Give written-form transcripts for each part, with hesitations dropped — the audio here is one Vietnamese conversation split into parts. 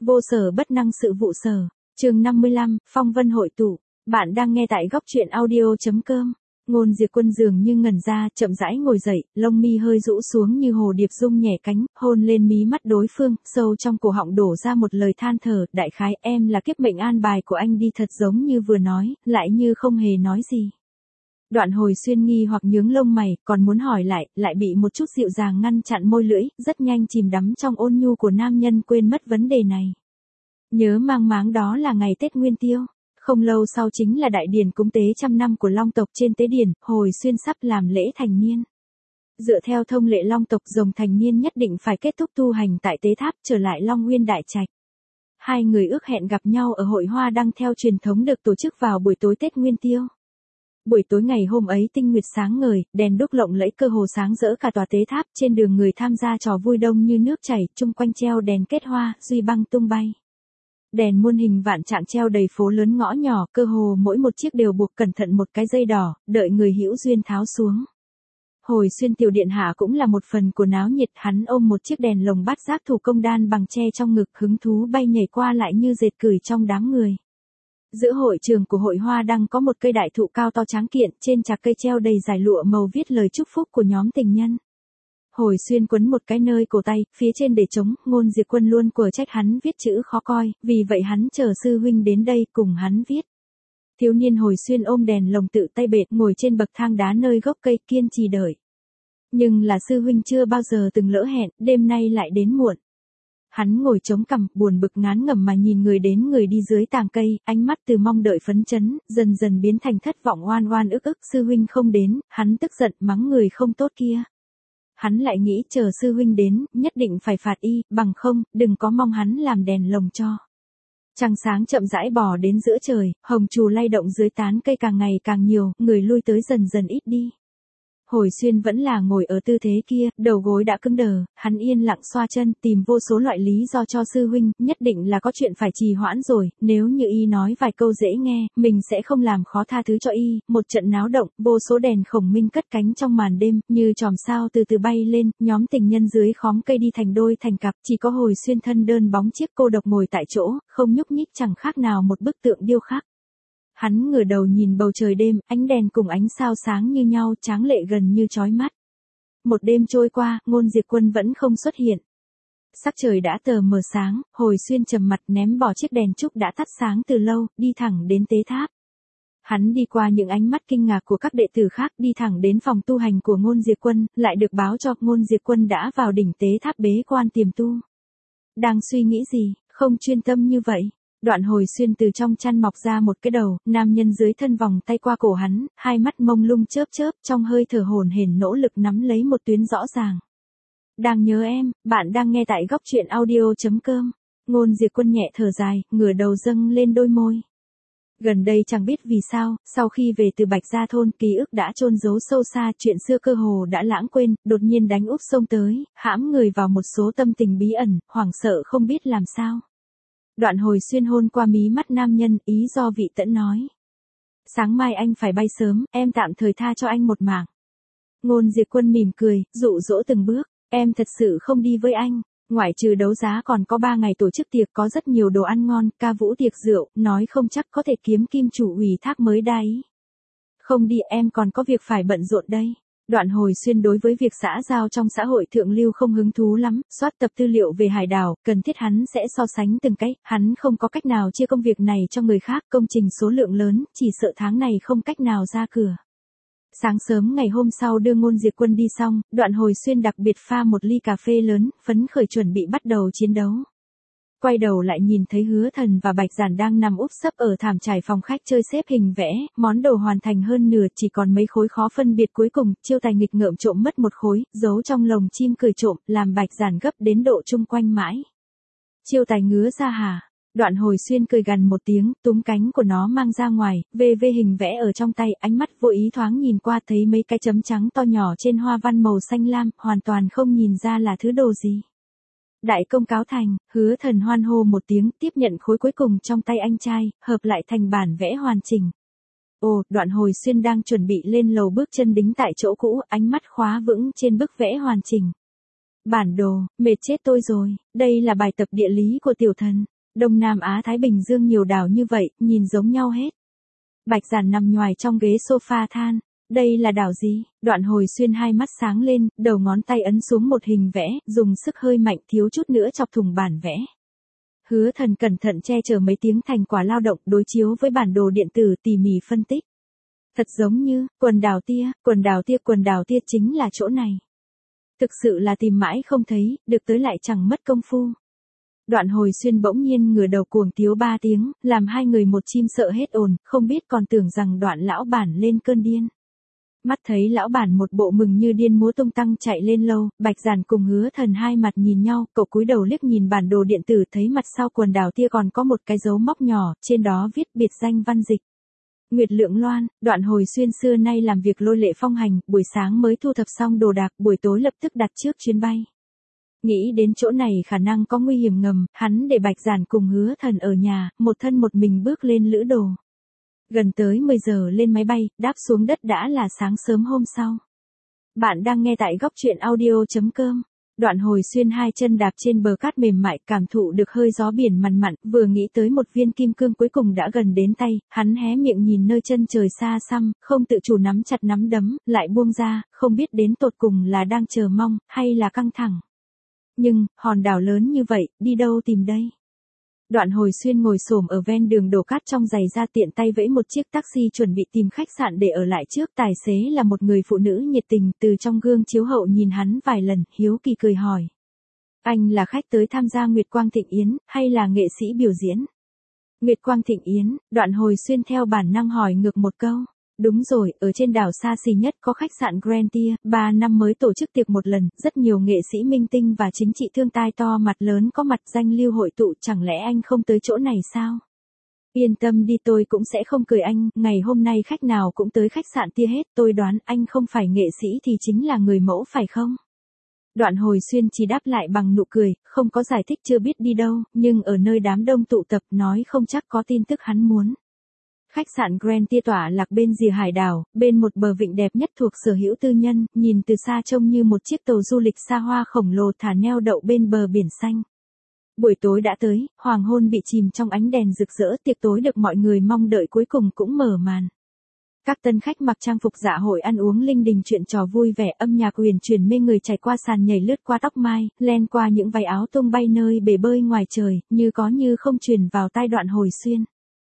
Vô sở bất năng sự vụ sở. Chương 55, phong vân hội tụ. Bạn đang nghe tại góc truyện audio.com. Ngôn Diệp Quân dường như ngẩn ra, chậm rãi ngồi dậy, lông mi hơi rũ xuống như hồ điệp rung nhẹ cánh, hôn lên mí mắt đối phương, sâu trong cổ họng đổ ra một lời than thở, đại khái em là kiếp mệnh an bài của anh đi, thật giống như vừa nói, lại như không hề nói gì. Đoạn Hồi Xuyên nghi hoặc nhướng lông mày, còn muốn hỏi lại bị một chút dịu dàng ngăn chặn môi lưỡi, rất nhanh chìm đắm trong ôn nhu của nam nhân, quên mất vấn đề này. Nhớ mang máng đó là ngày Tết Nguyên Tiêu. Không lâu sau chính là đại điển cúng tế 100 năm của Long tộc. Trên tế điển, Hồi Xuyên sắp làm lễ thành niên. Dựa theo thông lệ Long tộc, rồng thành niên nhất định phải kết thúc tu hành tại tế tháp, trở lại Long Nguyên Đại Trạch. Hai người ước hẹn gặp nhau ở hội hoa đăng theo truyền thống được tổ chức vào buổi tối Tết Nguyên Tiêu. Buổi tối ngày hôm ấy tinh nguyệt sáng ngời, đèn đuốc lộng lẫy cơ hồ sáng rỡ cả tòa tế tháp, trên đường người tham gia trò vui đông như nước chảy, chung quanh treo đèn kết hoa, duy băng tung bay. Đèn muôn hình vạn trạng treo đầy phố lớn ngõ nhỏ, cơ hồ mỗi một chiếc đều buộc cẩn thận một cái dây đỏ, đợi người hữu duyên tháo xuống. Hồi Xuyên tiểu điện hạ cũng là một phần của náo nhiệt, hắn ôm một chiếc đèn lồng bát giác thủ công đan bằng tre trong ngực, hứng thú bay nhảy qua lại như dệt cửi trong đám người. Giữa hội trường của hội hoa đăng có một cây đại thụ cao to tráng kiện, trên chạc cây treo đầy dải lụa màu viết lời chúc phúc của nhóm tình nhân. Hồi Xuyên quấn một cái nơi cổ tay, phía trên để trống, Ngôn Diệp Quân luôn quở trách hắn viết chữ khó coi, vì vậy hắn chờ sư huynh đến đây cùng hắn viết. Thiếu niên Hồi Xuyên ôm đèn lồng tự tay bệt, ngồi trên bậc thang đá nơi gốc cây, kiên trì đợi. Nhưng là sư huynh chưa bao giờ từng lỡ hẹn, đêm nay lại đến muộn. Hắn ngồi chống cằm, buồn bực ngán ngẩm mà nhìn người đến người đi dưới tàng cây, ánh mắt từ mong đợi phấn chấn, dần dần biến thành thất vọng oan oan ức ức, sư huynh không đến, hắn tức giận mắng người không tốt kia. Hắn lại nghĩ chờ sư huynh đến, nhất định phải phạt y, bằng không, đừng có mong hắn làm đèn lồng cho. Trăng sáng chậm rãi bò đến giữa trời, hồng trù lay động dưới tán cây càng ngày càng nhiều, người lui tới dần dần ít đi. Hồi Xuyên vẫn là ngồi ở tư thế kia, đầu gối đã cứng đờ, hắn yên lặng xoa chân, tìm vô số loại lý do cho sư huynh, nhất định là có chuyện phải trì hoãn rồi, nếu như y nói vài câu dễ nghe, mình sẽ không làm khó tha thứ cho y. Một trận náo động, vô số đèn khổng minh cất cánh trong màn đêm, như chòm sao từ từ bay lên, nhóm tình nhân dưới khóm cây đi thành đôi thành cặp, chỉ có Hồi Xuyên thân đơn bóng chiếc cô độc ngồi tại chỗ, không nhúc nhích, chẳng khác nào một bức tượng điêu khắc. Hắn ngửa đầu nhìn bầu trời đêm, ánh đèn cùng ánh sao sáng như nhau, tráng lệ gần như chói mắt. Một đêm trôi qua, Ngôn Diệp Quân vẫn không xuất hiện. Sắc trời đã tờ mờ sáng, Hồi Xuyên trầm mặt ném bỏ chiếc đèn trúc đã tắt sáng từ lâu, đi thẳng đến tế tháp. Hắn đi qua những ánh mắt kinh ngạc của các đệ tử khác, đi thẳng đến phòng tu hành của Ngôn Diệp Quân, lại được báo cho Ngôn Diệp Quân đã vào đỉnh tế tháp bế quan tiềm tu. Đang suy nghĩ gì, không chuyên tâm như vậy. Đoạn Hồi Xuyên từ trong chăn mọc ra một cái đầu, nam nhân dưới thân vòng tay qua cổ hắn, hai mắt mông lung chớp chớp, trong hơi thở hổn hển nỗ lực nắm lấy một tuyến rõ ràng. Đang nhớ em, bạn đang nghe tại góc truyện audio.com. Ngôn Diệp Quân nhẹ thở dài, ngửa đầu dâng lên đôi môi. Gần đây chẳng biết vì sao, sau khi về từ Bạch Gia thôn, ký ức đã chôn giấu sâu xa, chuyện xưa cơ hồ đã lãng quên, đột nhiên đánh úp sông tới, hãm người vào một số tâm tình bí ẩn, hoảng sợ không biết làm sao. Đoạn Hồi Xuyên hôn qua mí mắt nam nhân, ý do vị tẫn nói. Sáng mai anh phải bay sớm, em tạm thời tha cho anh một mạng. Ngôn Diệp Quân mỉm cười, dụ dỗ từng bước, em thật sự không đi với anh. Ngoại trừ đấu giá còn có 3 ngày tổ chức tiệc, có rất nhiều đồ ăn ngon, ca vũ tiệc rượu, nói không chắc có thể kiếm kim chủ ủy thác mới đáy. Không đi, em còn có việc phải bận rộn đây. Đoạn Hồi Xuyên đối với việc xã giao trong xã hội thượng lưu không hứng thú lắm, soát tập tư liệu về hải đảo, cần thiết hắn sẽ so sánh từng cái, hắn không có cách nào chia công việc này cho người khác, công trình số lượng lớn, chỉ sợ tháng này không cách nào ra cửa. Sáng sớm ngày hôm sau đưa Ngôn Diệp Quân đi xong, Đoạn Hồi Xuyên đặc biệt pha một ly cà phê lớn, phấn khởi chuẩn bị bắt đầu chiến đấu. Quay đầu lại nhìn thấy Hứa Thần và Bạch Giản đang nằm úp sấp ở thảm trải phòng khách chơi xếp hình vẽ, món đồ hoàn thành hơn nửa, chỉ còn mấy khối khó phân biệt cuối cùng, Chiêu Tài nghịch ngợm trộm mất một khối, giấu trong lồng chim cười trộm, làm Bạch Giản gấp đến độ chung quanh mãi. Chiêu Tài ngứa ra hả? Đoạn Hồi Xuyên cười gằn một tiếng, túm cánh của nó mang ra ngoài, vê hình vẽ ở trong tay, ánh mắt vô ý thoáng nhìn qua thấy mấy cái chấm trắng to nhỏ trên hoa văn màu xanh lam, hoàn toàn không nhìn ra là thứ đồ gì. Đại công cáo thành, Hứa Thần hoan hô một tiếng, tiếp nhận khối cuối cùng trong tay anh trai, hợp lại thành bản vẽ hoàn chỉnh. Ồ, Đoạn Hồi Xuyên đang chuẩn bị lên lầu bước chân đính tại chỗ cũ, ánh mắt khóa vững trên bức vẽ hoàn chỉnh. Bản đồ, mệt chết tôi rồi, đây là bài tập địa lý của tiểu thần. Đông Nam Á Thái Bình Dương nhiều đảo như vậy, nhìn giống nhau hết. Bạch Giản nằm nhoài trong ghế sofa than, đây là đảo gì? Đoạn Hồi Xuyên hai mắt sáng lên, đầu ngón tay ấn xuống một hình vẽ, dùng sức hơi mạnh thiếu chút nữa chọc thủng bản vẽ. Hứa Thần cẩn thận che chở mấy tiếng thành quả lao động đối chiếu với bản đồ điện tử tỉ mỉ phân tích. Thật giống như, quần đảo tia chính là chỗ này. Thực sự là tìm mãi không thấy, được tới lại chẳng mất công phu. Đoạn Hồi Xuyên bỗng nhiên ngửa đầu cuồng tiếu 3 tiếng, làm hai người một chim sợ hết ồn, không biết còn tưởng rằng Đoạn lão bản lên cơn điên. Mắt thấy lão bản một bộ mừng như điên múa tung tăng chạy lên lâu, Bạch Giản cùng Hứa Thần hai mặt nhìn nhau, cậu cúi đầu liếc nhìn bản đồ điện tử thấy mặt sau quần đảo tia còn có một cái dấu móc nhỏ, trên đó viết biệt danh văn dịch. Nguyệt Lượng Loan. Đoạn Hồi Xuyên xưa nay làm việc lôi lệ phong hành, buổi sáng mới thu thập xong đồ đạc, buổi tối lập tức đặt trước chuyến bay. Nghĩ đến chỗ này khả năng có nguy hiểm ngầm, hắn để Bạch Giản cùng Hứa Thần ở nhà, một thân một mình bước lên lữ đồ. Gần tới 10 giờ lên máy bay, đáp xuống đất đã là sáng sớm hôm sau. Bạn đang nghe tại góc truyện audio.com. Đoạn Hồi Xuyên hai chân đạp trên bờ cát mềm mại, cảm thụ được hơi gió biển mặn mặn, vừa nghĩ tới một viên kim cương cuối cùng đã gần đến tay, hắn hé miệng nhìn nơi chân trời xa xăm, không tự chủ nắm chặt nắm đấm, lại buông ra, không biết đến tột cùng là đang chờ mong, hay là căng thẳng. Nhưng, hòn đảo lớn như vậy, đi đâu tìm đây? Đoạn Hồi Xuyên ngồi xổm ở ven đường đổ cát trong giày ra tiện tay vẫy một chiếc taxi chuẩn bị tìm khách sạn để ở lại trước. Tài xế là một người phụ nữ nhiệt tình, từ trong gương chiếu hậu nhìn hắn vài lần, hiếu kỳ cười hỏi. Anh là khách tới tham gia Nguyệt Quang Thịnh Yến, hay là nghệ sĩ biểu diễn? Nguyệt Quang Thịnh Yến. Đoạn Hồi Xuyên theo bản năng hỏi ngược một câu. Đúng rồi, ở trên đảo xa xỉ nhất có khách sạn Grand Tia, 3 năm mới tổ chức tiệc một lần, rất nhiều nghệ sĩ minh tinh và chính trị thương tai to mặt lớn có mặt danh lưu hội tụ, chẳng lẽ anh không tới chỗ này sao? Yên tâm đi, tôi cũng sẽ không cười anh, ngày hôm nay khách nào cũng tới khách sạn Tia hết, tôi đoán anh không phải nghệ sĩ thì chính là người mẫu phải không? Đoạn Hồi Xuyên chỉ đáp lại bằng nụ cười, không có giải thích chưa biết đi đâu, nhưng ở nơi đám đông tụ tập nói không chắc có tin tức hắn muốn. Khách sạn Grand Tia tỏa lạc bên rìa hải đảo, bên một bờ vịnh đẹp nhất thuộc sở hữu tư nhân, nhìn từ xa trông như một chiếc tàu du lịch xa hoa khổng lồ thả neo đậu bên bờ biển xanh. Buổi tối đã tới, hoàng hôn bị chìm trong ánh đèn rực rỡ, tiệc tối được mọi người mong đợi cuối cùng cũng mở màn. Các tân khách mặc trang phục dạ hội ăn uống linh đình chuyện trò vui vẻ, âm nhạc huyền chuyển mê người chảy qua sàn nhảy lướt qua tóc mai, len qua những váy áo tung bay nơi bể bơi ngoài trời, như có như không truyền vào tai Đoạn Hồi Xuyên.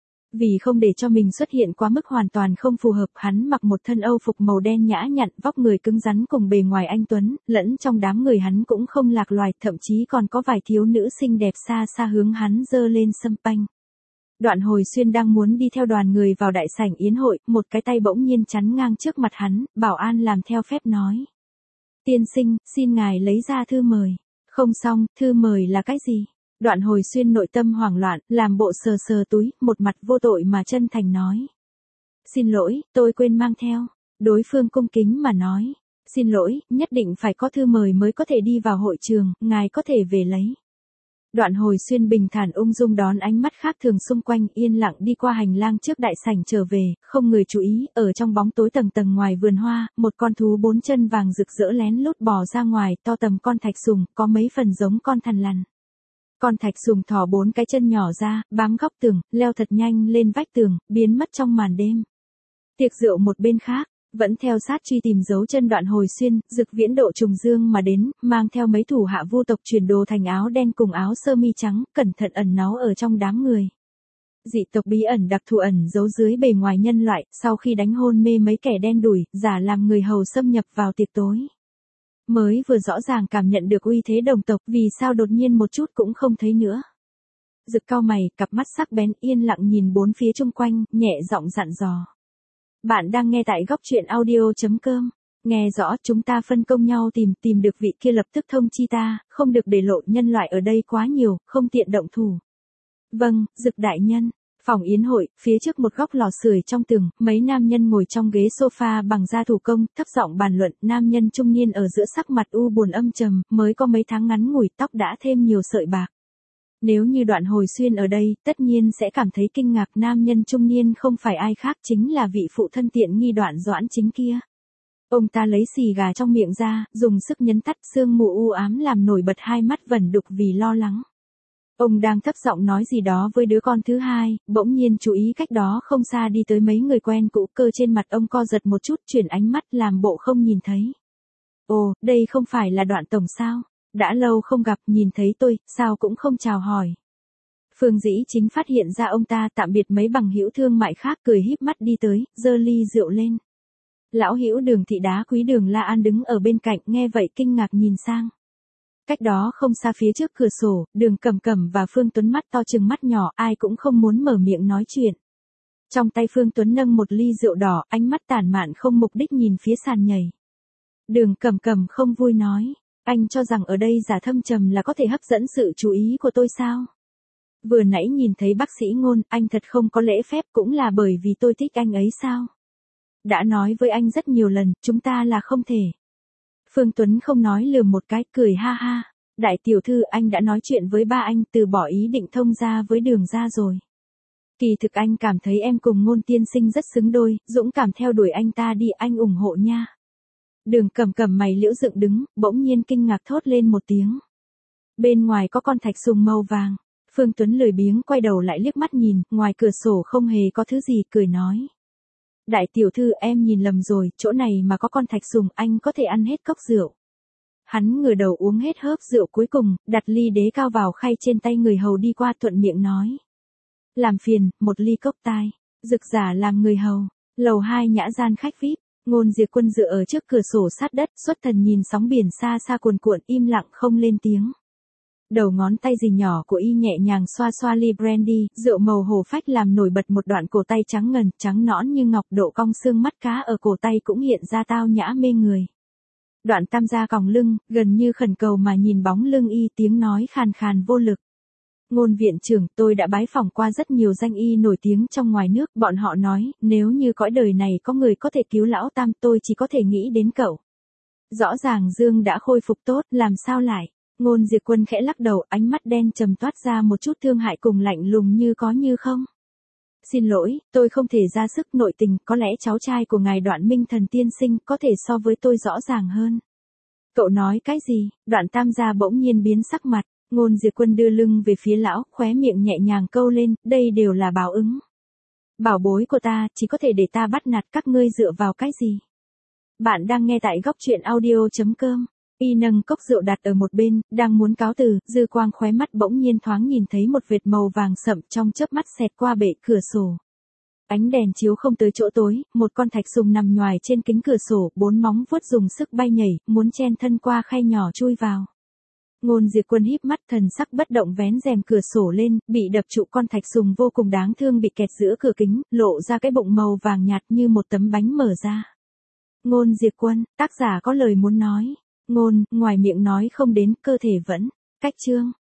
Vì không để cho mình xuất hiện quá mức hoàn toàn không phù hợp, hắn mặc một thân âu phục màu đen nhã nhặn, vóc người cứng rắn cùng bề ngoài anh tuấn, lẫn trong đám người hắn cũng không lạc loài, thậm chí còn có vài thiếu nữ xinh đẹp xa xa hướng hắn giơ lên sâm panh. Đoạn Hồi Xuyên đang muốn đi theo đoàn người vào đại sảnh yến hội, một cái tay bỗng nhiên chắn ngang trước mặt hắn, bảo an làm theo phép nói. Tiên sinh, xin ngài lấy ra thư mời. Không xong, thư mời là cái gì? Đoạn Hồi Xuyên nội tâm hoảng loạn, làm bộ sờ sờ túi, một mặt vô tội mà chân thành nói. Xin lỗi, tôi quên mang theo. Đối phương cung kính mà nói. Xin lỗi, nhất định phải có thư mời mới có thể đi vào hội trường, ngài có thể về lấy. Đoạn Hồi Xuyên bình thản ung dung đón ánh mắt khác thường xung quanh, yên lặng đi qua hành lang trước đại sảnh trở về, không người chú ý, ở trong bóng tối tầng tầng ngoài vườn hoa, một con thú 4 chân vàng rực rỡ lén lút bò ra ngoài, to tầm con thạch sùng, có mấy phần giống con thằn lằn. Con thạch sùng thò 4 cái chân nhỏ ra, bám góc tường, leo thật nhanh lên vách tường, biến mất trong màn đêm. Tiệc rượu một bên khác, vẫn theo sát truy tìm dấu chân Đoạn Hồi Xuyên, Dực Viễn độ trùng dương mà đến, mang theo mấy thủ hạ vu tộc chuyển đồ thành áo đen cùng áo sơ mi trắng, cẩn thận ẩn náu ở trong đám người. Dị tộc bí ẩn đặc thù ẩn giấu dưới bề ngoài nhân loại, sau khi đánh hôn mê mấy kẻ đen đủi, giả làm người hầu xâm nhập vào tiệc tối. Mới vừa rõ ràng cảm nhận được uy thế đồng tộc, vì sao đột nhiên một chút cũng không thấy nữa. Dực cau mày, cặp mắt sắc bén yên lặng nhìn bốn phía chung quanh, nhẹ giọng dặn dò. Bạn đang nghe tại góc truyện audio.com. Nghe rõ, chúng ta phân công nhau tìm được vị kia lập tức thông chi ta, không được để lộ, nhân loại ở đây quá nhiều, không tiện động thủ. Vâng, Dực đại nhân. Phòng yến hội, phía trước một góc lò sưởi trong tường, mấy nam nhân ngồi trong ghế sofa bằng da thủ công, thấp giọng bàn luận, nam nhân trung niên ở giữa sắc mặt u buồn âm trầm, mới có mấy tháng ngắn ngủi, tóc đã thêm nhiều sợi bạc. Nếu như Đoạn Hồi Xuyên ở đây, tất nhiên sẽ cảm thấy kinh ngạc, nam nhân trung niên không phải ai khác chính là vị phụ thân tiện nghi Đoạn Doãn Chính kia. Ông ta lấy xì gà trong miệng ra, dùng sức nhấn tắt, sương mù u ám làm nổi bật hai mắt vẩn đục vì lo lắng. Ông đang thấp giọng nói gì đó với đứa con thứ hai, bỗng nhiên chú ý cách đó không xa đi tới mấy người quen cũ, cơ trên mặt ông co giật một chút, chuyển ánh mắt làm bộ không nhìn thấy. Ồ, đây không phải là Đoạn tổng sao? Đã lâu không gặp, nhìn thấy tôi, sao cũng không chào hỏi. Phương Dĩ Chính phát hiện ra ông ta, tạm biệt mấy bằng hữu thương mại khác, cười híp mắt đi tới, giơ ly rượu lên. Lão hữu Đường thị đá quý Đường La An đứng ở bên cạnh, nghe vậy kinh ngạc nhìn sang. Cách đó không xa phía trước cửa sổ, Đường Cẩm Cẩm và Phương Tuấn mắt to chừng mắt nhỏ, ai cũng không muốn mở miệng nói chuyện. Trong tay Phương Tuấn nâng một ly rượu đỏ, ánh mắt tản mạn không mục đích nhìn phía sàn nhảy. Đường Cẩm Cẩm không vui nói, anh cho rằng ở đây giả thâm trầm là có thể hấp dẫn sự chú ý của tôi sao? Vừa nãy nhìn thấy bác sĩ Ngôn, anh thật không có lễ phép, cũng là bởi vì tôi thích anh ấy sao? Đã nói với anh rất nhiều lần, chúng ta là không thể. Phương Tuấn không nói, lườm một cái, cười ha ha. Đại tiểu thư, anh đã nói chuyện với ba anh, từ bỏ ý định thông gia với Đường gia rồi. Kỳ thực anh cảm thấy em cùng Ngôn tiên sinh rất xứng đôi, dũng cảm theo đuổi anh ta đi, anh ủng hộ nha. Đường Cẩm Cẩm mày liễu dựng đứng, bỗng nhiên kinh ngạc thốt lên một tiếng. Bên ngoài có con thạch sùng màu vàng. Phương Tuấn lười biếng quay đầu lại liếc mắt nhìn, ngoài cửa sổ không hề có thứ gì, cười nói. Đại tiểu thư, em nhìn lầm rồi, chỗ này mà có con thạch sùng, anh có thể ăn hết cốc rượu. Hắn ngửa đầu uống hết hớp rượu cuối cùng, đặt ly đế cao vào khay trên tay người hầu đi qua, thuận miệng nói. Làm phiền, một ly cốc tai. Dực giả làm người hầu. Lầu 2 nhã gian khách VIP. Ngôn Diệp Quân dựa ở trước cửa sổ sát đất, xuất thần nhìn sóng biển xa xa cuồn cuộn, im lặng không lên tiếng. Đầu ngón tay rình nhỏ của y nhẹ nhàng xoa xoa ly brandy, rượu màu hổ phách làm nổi bật một đoạn cổ tay trắng ngần, trắng nõn như ngọc, độ cong xương mắt cá ở cổ tay cũng hiện ra tao nhã mê người. Đoạn tam gia còng lưng, gần như khẩn cầu mà nhìn bóng lưng y, tiếng nói khàn khàn vô lực. Ngôn viện trưởng, tôi đã bái phỏng qua rất nhiều danh y nổi tiếng trong ngoài nước, bọn họ nói, nếu như cõi đời này có người có thể cứu lão tam, tôi chỉ có thể nghĩ đến cậu. Rõ ràng Dương đã khôi phục tốt, làm sao lại? Ngôn Diệp Quân khẽ lắc đầu, ánh mắt đen trầm toát ra một chút thương hại cùng lạnh lùng như có như không. Xin lỗi, tôi không thể ra sức nội tình, có lẽ cháu trai của ngài Đoạn Minh Thần tiên sinh có thể so với tôi rõ ràng hơn. Cậu nói cái gì? Đoạn tam gia bỗng nhiên biến sắc mặt, Ngôn Diệp Quân đưa lưng về phía lão, khóe miệng nhẹ nhàng câu lên, đây đều là báo ứng. Bảo bối của ta, chỉ có thể để ta bắt nạt các ngươi dựa vào cái gì? Bạn đang nghe tại góc truyện audio.com. Y nâng cốc rượu đặt ở một bên, đang muốn cáo từ, dư quang khóe mắt bỗng nhiên thoáng nhìn thấy một vệt màu vàng sậm trong chớp mắt xẹt qua bệ cửa sổ. Ánh đèn chiếu không tới chỗ tối, một con thạch sùng nằm nhoài trên kính cửa sổ, bốn móng vuốt dùng sức bay nhảy, muốn chen thân qua khay nhỏ chui vào. Ngôn Diệp Quân híp mắt, thần sắc bất động vén rèm cửa sổ lên, bị đập trụ con thạch sùng vô cùng đáng thương bị kẹt giữa cửa kính, lộ ra cái bụng màu vàng nhạt như một tấm bánh mở ra. Ngôn Diệp Quân, tác giả có lời muốn nói. Ngôn, ngoài miệng nói không đến, cơ thể vẫn. Cách chương.